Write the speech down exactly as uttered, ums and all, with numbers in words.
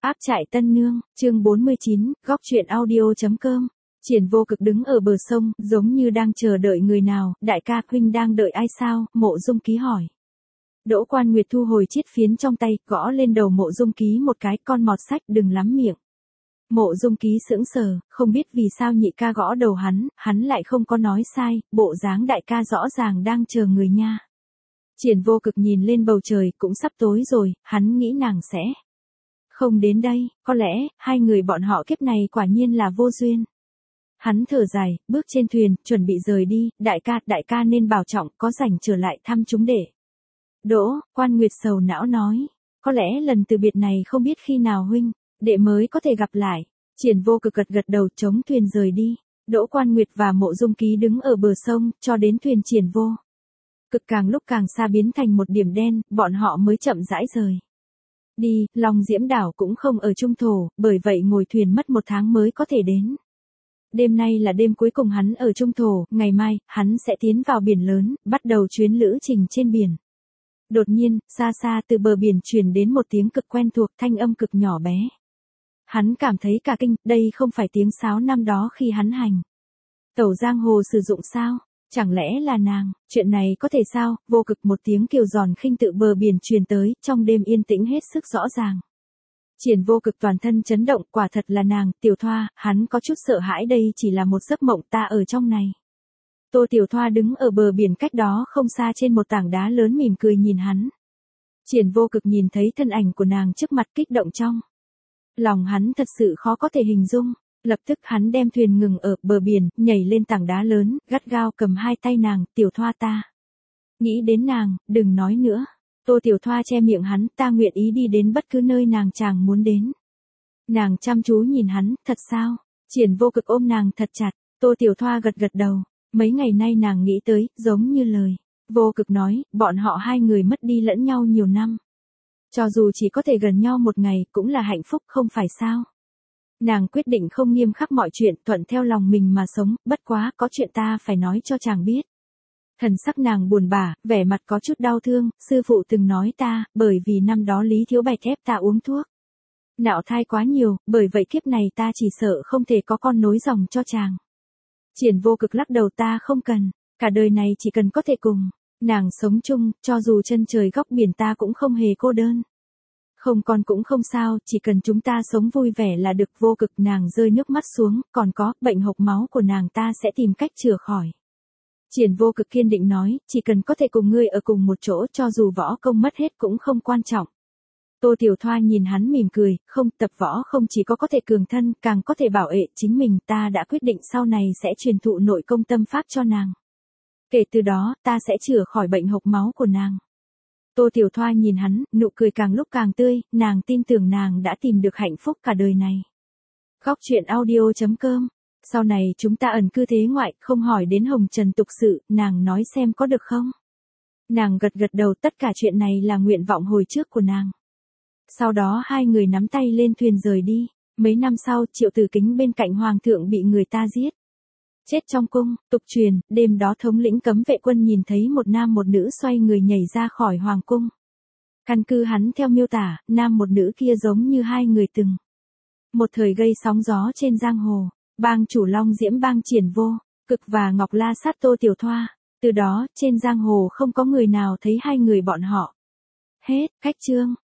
Áp trại Tân Nương, chương bốn mươi chín, góc truyện audio.com. Triển Vô Cực đứng ở bờ sông, giống như đang chờ đợi người nào. Đại ca, huynh đang đợi ai sao? Mộ Dung Ký hỏi. Đỗ Quan Nguyệt thu hồi chiếc phiến trong tay, gõ lên đầu Mộ Dung Ký một cái, con mọt sách đừng lắm miệng. Mộ Dung Ký sững sờ, không biết vì sao nhị ca gõ đầu hắn, hắn lại không có nói sai, bộ dáng đại ca rõ ràng đang chờ người nha. Triển Vô Cực nhìn lên bầu trời, cũng sắp tối rồi, hắn nghĩ nàng sẽ không đến đây, có lẽ, hai người bọn họ kiếp này quả nhiên là vô duyên. Hắn thở dài, bước trên thuyền, chuẩn bị rời đi, đại ca, đại ca nên bảo trọng, có rảnh trở lại thăm chúng đệ. Đỗ, Quan Nguyệt sầu não nói, có lẽ lần từ biệt này không biết khi nào huynh, đệ mới có thể gặp lại. Triển Vô Cực gật gật đầu chống thuyền rời đi. Đỗ Quan Nguyệt và Mộ Dung Ký đứng ở bờ sông, cho đến thuyền Triển Vô Cực càng lúc càng xa biến thành một điểm đen, bọn họ mới chậm rãi rời đi. Long Diễm đảo cũng không ở trung thổ, bởi vậy ngồi thuyền mất một tháng mới có thể đến. Đêm nay là đêm cuối cùng hắn ở trung thổ, ngày mai, hắn sẽ tiến vào biển lớn, bắt đầu chuyến lữ trình trên biển. Đột nhiên, xa xa từ bờ biển truyền đến một tiếng cực quen thuộc, thanh âm cực nhỏ bé. Hắn cảm thấy cả kinh, đây không phải tiếng sáo năm đó khi hắn hành tẩu giang hồ sử dụng sao? Chẳng lẽ là nàng? Chuyện này có thể sao? Vô Cực một tiếng kiều giòn khinh tự bờ biển truyền tới, trong đêm yên tĩnh hết sức rõ ràng. Triển Vô Cực toàn thân chấn động, quả thật là nàng, Tiểu Thoa, hắn có chút sợ hãi đây chỉ là một giấc mộng, ta ở trong này. Tô Tiểu Thoa đứng ở bờ biển cách đó không xa trên một tảng đá lớn mỉm cười nhìn hắn. Triển Vô Cực nhìn thấy thân ảnh của nàng trước mặt kích động trong lòng hắn thật sự khó có thể hình dung. Lập tức hắn đem thuyền ngừng ở bờ biển, nhảy lên tảng đá lớn, gắt gao cầm hai tay nàng, Tiểu Thoa ta. Nghĩ đến nàng, đừng nói nữa. Tô Tiểu Thoa che miệng hắn, ta nguyện ý đi đến bất cứ nơi nàng chàng muốn đến. Nàng chăm chú nhìn hắn, thật sao? Triển Vô Cực ôm nàng thật chặt, Tô Tiểu Thoa gật gật đầu. Mấy ngày nay nàng nghĩ tới, giống như lời Vô Cực nói, bọn họ hai người mất đi lẫn nhau nhiều năm. Cho dù chỉ có thể gần nhau một ngày, cũng là hạnh phúc không phải sao? Nàng quyết định không nghiêm khắc mọi chuyện, thuận theo lòng mình mà sống, bất quá, có chuyện ta phải nói cho chàng biết. Thần sắc nàng buồn bã, vẻ mặt có chút đau thương, sư phụ từng nói ta, bởi vì năm đó Lý Thiếu Bạch ép ta uống thuốc nạo thai quá nhiều, bởi vậy kiếp này ta chỉ sợ không thể có con nối dòng cho chàng. Triển Vô Cực lắc đầu, ta không cần, cả đời này chỉ cần có thể cùng nàng sống chung, cho dù chân trời góc biển ta cũng không hề cô đơn. Không con cũng không sao, chỉ cần chúng ta sống vui vẻ là được. Vô Cực, nàng rơi nước mắt xuống, còn có, bệnh hộc máu của nàng ta sẽ tìm cách chữa khỏi. Triển Vô Cực kiên định nói, chỉ cần có thể cùng ngươi ở cùng một chỗ, cho dù võ công mất hết cũng không quan trọng. Tô Tiểu Thoa nhìn hắn mỉm cười, không, tập võ không chỉ có có thể cường thân, càng có thể bảo vệ chính mình, ta đã quyết định sau này sẽ truyền thụ nội công tâm pháp cho nàng. Kể từ đó, ta sẽ chữa khỏi bệnh hộc máu của nàng. Tô Tiểu Thoa nhìn hắn, nụ cười càng lúc càng tươi, nàng tin tưởng nàng đã tìm được hạnh phúc cả đời này. Góc truyện audio.com. Sau này chúng ta ẩn cư thế ngoại, không hỏi đến hồng trần tục sự, nàng nói xem có được không? Nàng gật gật đầu, tất cả chuyện này là nguyện vọng hồi trước của nàng. Sau đó hai người nắm tay lên thuyền rời đi. Mấy năm sau, Triệu Tử Kính bên cạnh hoàng thượng bị người ta giết chết trong cung. Tục truyền, đêm đó thống lĩnh cấm vệ quân nhìn thấy một nam một nữ xoay người nhảy ra khỏi hoàng cung. Căn cứ hắn theo miêu tả, nam một nữ kia giống như hai người từng một thời gây sóng gió trên giang hồ. Bang chủ Long Diễm bang Triển Vô Cực và Ngọc La sát Tô Tiểu Thoa. Từ đó, trên giang hồ không có người nào thấy hai người bọn họ. Hết, cách chương.